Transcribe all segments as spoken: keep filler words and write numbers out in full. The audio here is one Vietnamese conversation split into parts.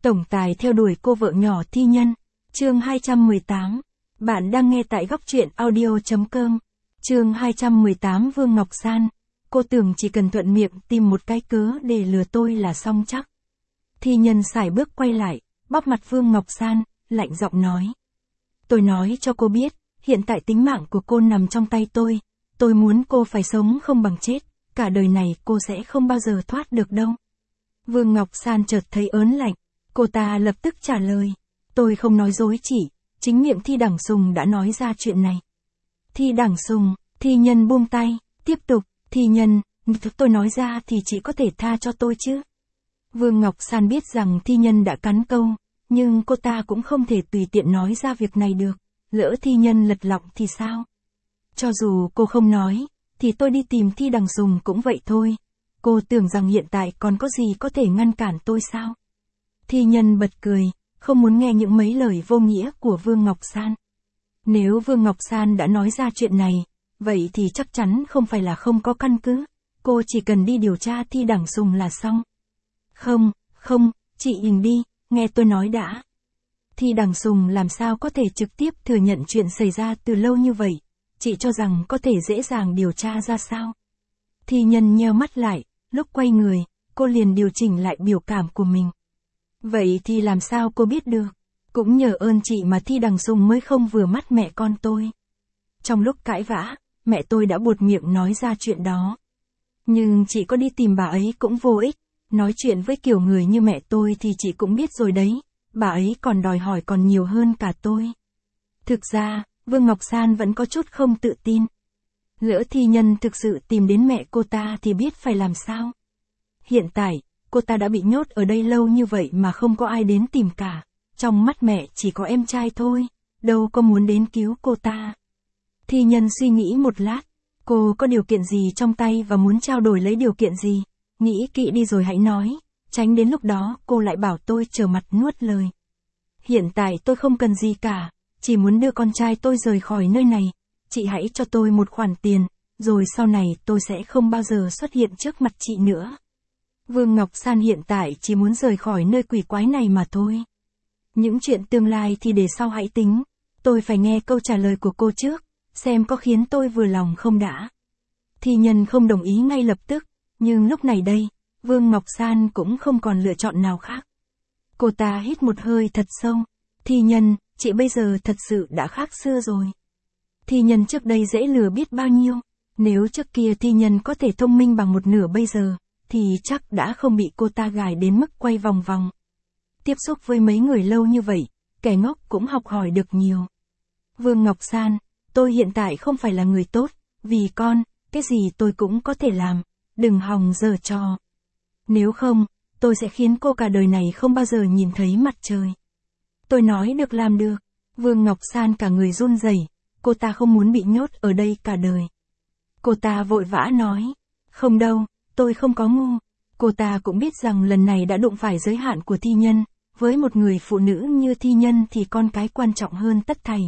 Tổng tài theo đuổi cô vợ nhỏ thi nhân. Chương hai trăm mười tám. Bạn đang nghe tại góc truyện audio chấm com. Chương hai trăm mười tám. Vương Ngọc San. Cô tưởng chỉ cần thuận miệng tìm một cái cớ để lừa tôi là xong chắc. Thi nhân sải bước quay lại, bóp mặt Vương Ngọc San, lạnh giọng nói. Tôi nói cho cô biết, hiện tại tính mạng của cô nằm trong tay tôi. Tôi muốn cô phải sống không bằng chết, cả đời này cô sẽ không bao giờ thoát được đâu. Vương Ngọc San chợt thấy ớn lạnh, cô ta lập tức trả lời. Tôi không nói dối chỉ, chính miệng Thi Đằng Sùng đã nói ra chuyện này. Thi Đằng Sùng, thi nhân buông tay, tiếp tục, thi nhân, tôi nói ra thì chỉ có thể tha cho tôi chứ. Vương Ngọc San biết rằng thi nhân đã cắn câu, nhưng cô ta cũng không thể tùy tiện nói ra việc này được, lỡ thi nhân lật lọng thì sao? Cho dù cô không nói, thì tôi đi tìm Thi Đằng Sùng cũng vậy thôi. Cô tưởng rằng hiện tại còn có gì có thể ngăn cản tôi sao? Thi nhân bật cười, không muốn nghe những mấy lời vô nghĩa của Vương Ngọc San. Nếu Vương Ngọc San đã nói ra chuyện này, vậy thì chắc chắn không phải là không có căn cứ. Cô chỉ cần đi điều tra Thi Đằng Sùng là xong. Không, không, chị im đi, nghe tôi nói đã. Thi Đằng Sùng làm sao có thể trực tiếp thừa nhận chuyện xảy ra từ lâu như vậy? Chị cho rằng có thể dễ dàng điều tra ra sao? Thi nhân nheo mắt lại, lúc quay người, cô liền điều chỉnh lại biểu cảm của mình. Vậy thì làm sao cô biết được? Cũng nhờ ơn chị mà Thi Đằng Sùng mới không vừa mắt mẹ con tôi. Trong lúc cãi vã, mẹ tôi đã buột miệng nói ra chuyện đó. Nhưng chị có đi tìm bà ấy cũng vô ích. Nói chuyện với kiểu người như mẹ tôi thì chị cũng biết rồi đấy. Bà ấy còn đòi hỏi còn nhiều hơn cả tôi. Thực ra, Vương Ngọc San vẫn có chút không tự tin. Lỡ thi nhân thực sự tìm đến mẹ cô ta thì biết phải làm sao? Hiện tại, cô ta đã bị nhốt ở đây lâu như vậy mà không có ai đến tìm cả. Trong mắt mẹ chỉ có em trai thôi, đâu có muốn đến cứu cô ta. Thi nhân suy nghĩ một lát, cô có điều kiện gì trong tay và muốn trao đổi lấy điều kiện gì? Nghĩ kỹ đi rồi hãy nói, tránh đến lúc đó cô lại bảo tôi trở mặt nuốt lời. Hiện tại tôi không cần gì cả, chỉ muốn đưa con trai tôi rời khỏi nơi này. Chị hãy cho tôi một khoản tiền, rồi sau này tôi sẽ không bao giờ xuất hiện trước mặt chị nữa. Vương Ngọc San hiện tại chỉ muốn rời khỏi nơi quỷ quái này mà thôi. Những chuyện tương lai thì để sau hãy tính, tôi phải nghe câu trả lời của cô trước, xem có khiến tôi vừa lòng không đã. Thi nhân không đồng ý ngay lập tức, nhưng lúc này đây, Vương Ngọc San cũng không còn lựa chọn nào khác. Cô ta hít một hơi thật sâu. Thi nhân, chị bây giờ thật sự đã khác xưa rồi. Thi nhân trước đây dễ lừa biết bao nhiêu. Nếu trước kia thi nhân có thể thông minh bằng một nửa bây giờ, thì chắc đã không bị cô ta gài đến mức quay vòng vòng. Tiếp xúc với mấy người lâu như vậy, kẻ ngốc cũng học hỏi được nhiều. Vương Ngọc San, tôi hiện tại không phải là người tốt, vì con, cái gì tôi cũng có thể làm, đừng hòng giở trò. Nếu không, tôi sẽ khiến cô cả đời này không bao giờ nhìn thấy mặt trời. Tôi nói được làm được. Vương Ngọc San cả người run rẩy, cô ta không muốn bị nhốt ở đây cả đời. Cô ta vội vã nói, không đâu, tôi không có ngu. Cô ta cũng biết rằng lần này đã đụng phải giới hạn của thi nhân, với một người phụ nữ như thi nhân thì con cái quan trọng hơn tất thảy.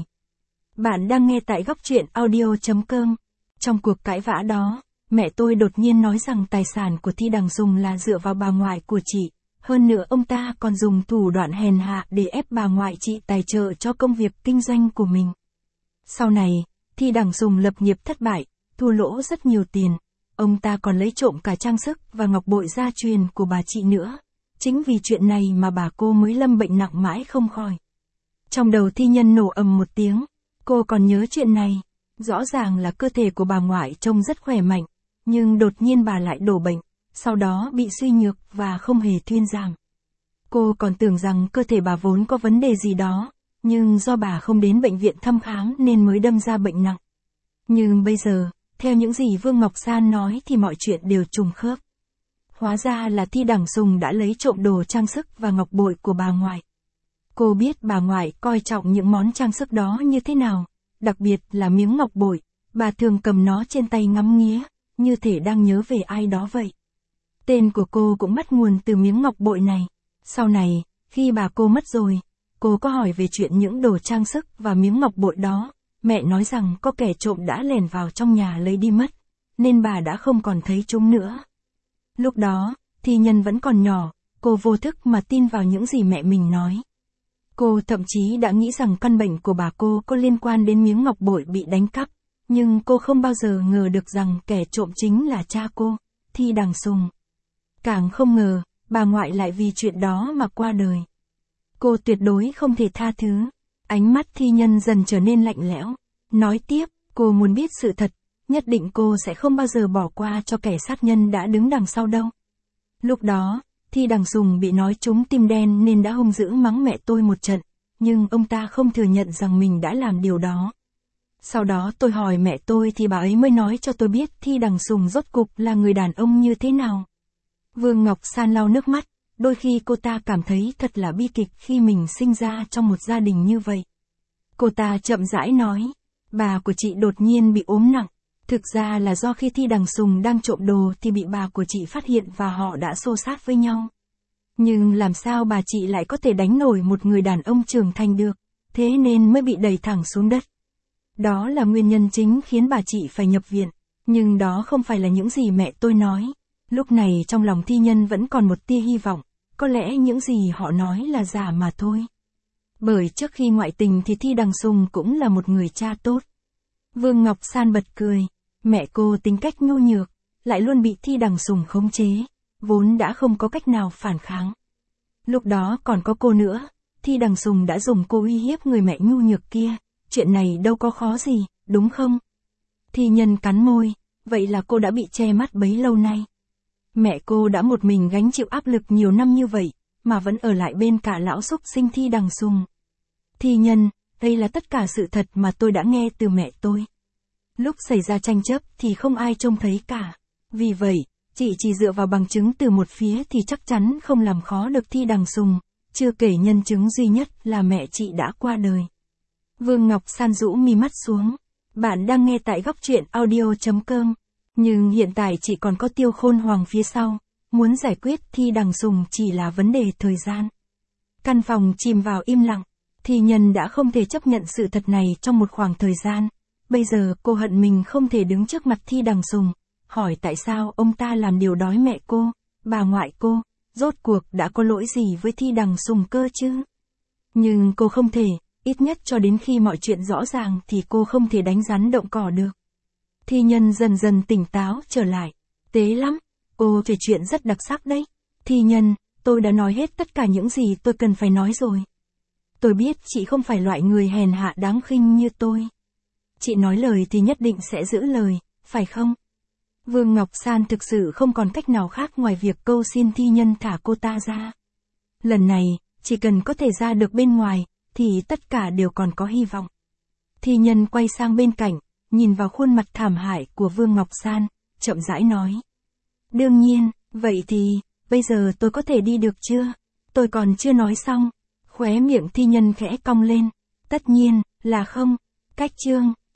Bạn đang nghe tại góc truyện audio chấm com. Trong cuộc cãi vã đó, mẹ tôi đột nhiên nói rằng tài sản của Thi Đằng Sùng là dựa vào bà ngoại của chị. Hơn nữa ông ta còn dùng thủ đoạn hèn hạ để ép bà ngoại chị tài trợ cho công việc kinh doanh của mình. Sau này, Thi Đằng Sùng lập nghiệp thất bại, thua lỗ rất nhiều tiền. Ông ta còn lấy trộm cả trang sức và ngọc bội gia truyền của bà chị nữa. Chính vì chuyện này mà bà cô mới lâm bệnh nặng mãi không khỏi. Trong đầu thi nhân nổ ầm một tiếng. Cô còn nhớ chuyện này. Rõ ràng là cơ thể của bà ngoại trông rất khỏe mạnh. Nhưng đột nhiên bà lại đổ bệnh. Sau đó bị suy nhược và không hề thuyên giảm. Cô còn tưởng rằng cơ thể bà vốn có vấn đề gì đó. Nhưng do bà không đến bệnh viện thăm khám nên mới đâm ra bệnh nặng. Nhưng bây giờ, theo những gì Vương Ngọc San nói thì mọi chuyện đều trùng khớp. Hóa ra là Thi Đằng Sùng đã lấy trộm đồ trang sức và ngọc bội của bà ngoại. Cô biết bà ngoại coi trọng những món trang sức đó như thế nào, đặc biệt là miếng ngọc bội, bà thường cầm nó trên tay ngắm nghía, như thể đang nhớ về ai đó vậy. Tên của cô cũng bắt nguồn từ miếng ngọc bội này. Sau này, khi bà cô mất rồi, cô có hỏi về chuyện những đồ trang sức và miếng ngọc bội đó. Mẹ nói rằng có kẻ trộm đã lẻn vào trong nhà lấy đi mất, nên bà đã không còn thấy chúng nữa. Lúc đó, thi nhân vẫn còn nhỏ, cô vô thức mà tin vào những gì mẹ mình nói. Cô thậm chí đã nghĩ rằng căn bệnh của bà cô có liên quan đến miếng ngọc bội bị đánh cắp, nhưng cô không bao giờ ngờ được rằng kẻ trộm chính là cha cô, Thi Đằng Sùng. Càng không ngờ, bà ngoại lại vì chuyện đó mà qua đời. Cô tuyệt đối không thể tha thứ. Ánh mắt Thi Nhân dần trở nên lạnh lẽo. Nói tiếp, cô muốn biết sự thật, nhất định cô sẽ không bao giờ bỏ qua cho kẻ sát nhân đã đứng đằng sau đâu. Lúc đó, Thi Đằng Sùng bị nói trúng tim đen nên đã hung dữ mắng mẹ tôi một trận, nhưng ông ta không thừa nhận rằng mình đã làm điều đó. Sau đó tôi hỏi mẹ tôi thì bà ấy mới nói cho tôi biết Thi Đằng Sùng rốt cục là người đàn ông như thế nào. Vương Ngọc San lau nước mắt, đôi khi cô ta cảm thấy thật là bi kịch khi mình sinh ra trong một gia đình như vậy. Cô ta chậm rãi nói, bà của chị đột nhiên bị ốm nặng. Thực ra là do khi Thi Đằng Sùng đang trộm đồ thì bị bà của chị phát hiện và họ đã xô xát với nhau. Nhưng làm sao bà chị lại có thể đánh nổi một người đàn ông trưởng thành được, thế nên mới bị đẩy thẳng xuống đất. Đó là nguyên nhân chính khiến bà chị phải nhập viện, nhưng đó không phải là những gì mẹ tôi nói. Lúc này trong lòng Thi Nhân vẫn còn một tia hy vọng, có lẽ những gì họ nói là giả mà thôi. Bởi trước khi ngoại tình thì Thi Đằng Sùng cũng là một người cha tốt. Vương Ngọc San bật cười, mẹ cô tính cách nhu nhược, lại luôn bị Thi Đằng Sùng khống chế, vốn đã không có cách nào phản kháng. Lúc đó còn có cô nữa, Thi Đằng Sùng đã dùng cô uy hiếp người mẹ nhu nhược kia, chuyện này đâu có khó gì, đúng không? Thi Nhân cắn môi, vậy là cô đã bị che mắt bấy lâu nay. Mẹ cô đã một mình gánh chịu áp lực nhiều năm như vậy, mà vẫn ở lại bên cả lão xúc sinh Thi Đằng Sùng. Thi Nhân, đây là tất cả sự thật mà tôi đã nghe từ mẹ tôi. Lúc xảy ra tranh chấp thì không ai trông thấy cả. Vì vậy, chị chỉ dựa vào bằng chứng từ một phía thì chắc chắn không làm khó được Thi Đằng Sùng, chưa kể nhân chứng duy nhất là mẹ chị đã qua đời. Vương Ngọc San rũ mi mắt xuống. Bạn đang nghe tại góc truyện audio chấm com. Nhưng hiện tại chỉ còn có Tiêu Khôn Hoàng phía sau. Muốn giải quyết Thi Đằng Sùng chỉ là vấn đề thời gian. Căn phòng chìm vào im lặng. Thi Nhân đã không thể chấp nhận sự thật này trong một khoảng thời gian. Bây giờ cô hận mình không thể đứng trước mặt Thi Đằng Sùng, hỏi tại sao ông ta làm điều đói mẹ cô, bà ngoại cô, rốt cuộc đã có lỗi gì với Thi Đằng Sùng cơ chứ. Nhưng cô không thể, ít nhất cho đến khi mọi chuyện rõ ràng thì cô không thể đánh rắn động cỏ được. Thi Nhân dần dần tỉnh táo trở lại. Tế lắm, cô kể chuyện rất đặc sắc đấy. Thi Nhân, tôi đã nói hết tất cả những gì tôi cần phải nói rồi. Tôi biết chị không phải loại người hèn hạ đáng khinh như tôi. Chị nói lời thì nhất định sẽ giữ lời, phải không? Vương Ngọc San thực sự không còn cách nào khác ngoài việc cầu xin Thi Nhân thả cô ta ra. Lần này, chỉ cần có thể ra được bên ngoài, thì tất cả đều còn có hy vọng. Thi Nhân quay sang bên cạnh, nhìn vào khuôn mặt thảm hại của Vương Ngọc San, chậm rãi nói. Đương nhiên, vậy thì, bây giờ tôi có thể đi được chưa? Tôi còn chưa nói xong. Khóe miệng Thi Nhân khẽ cong lên. Tất nhiên, là không. Cách chương.